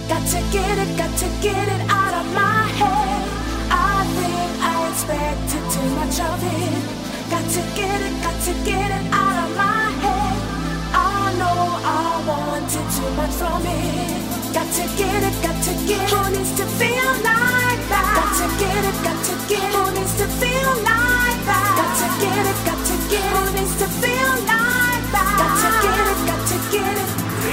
got to get it out of my head. I think I expected too much of it. Got to get it out of my head. I know I wanted too much from it. Got to get it, who needs to feel like that? Got to get it, who needs to feel like that? Got to get it, who needs to feel like that? Got to get it.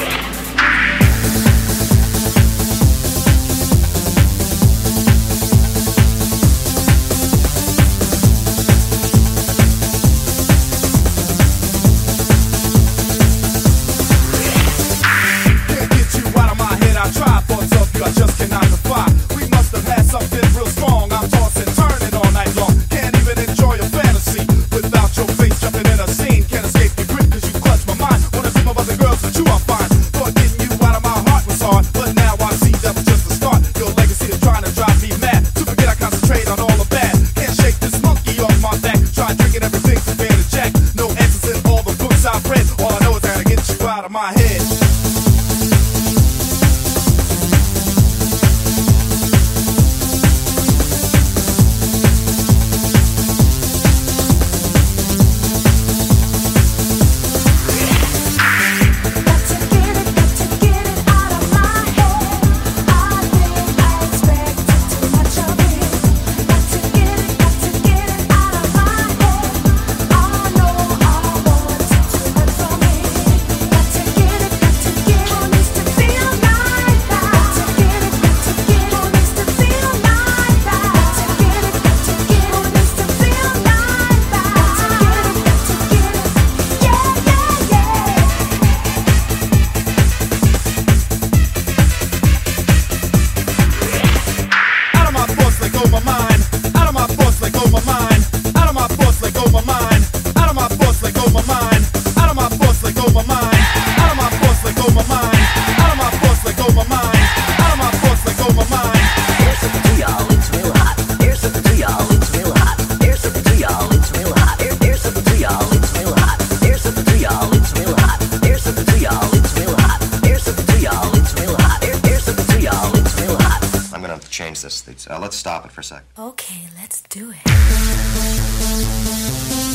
I try thoughts of you, I just cannot defy. We must have had something real strong. I'm tossing, turning all night long. Can't even enjoy a fantasy without your face jumping in a scene. Can't escape your grip cause you clutch my mind. Wanna see my other girls that you are fine. Thought getting you out of my heart was hard, but now I see that was just the start. Your legacy is trying to drive me mad. To forget I concentrate on all the bad. Can't shake this monkey off my back. Try drinking everything from beer to Jack. No answers in all the books I've read. All I know is I gotta get you out of my head. Let's stop it for a sec. Okay, let's do it.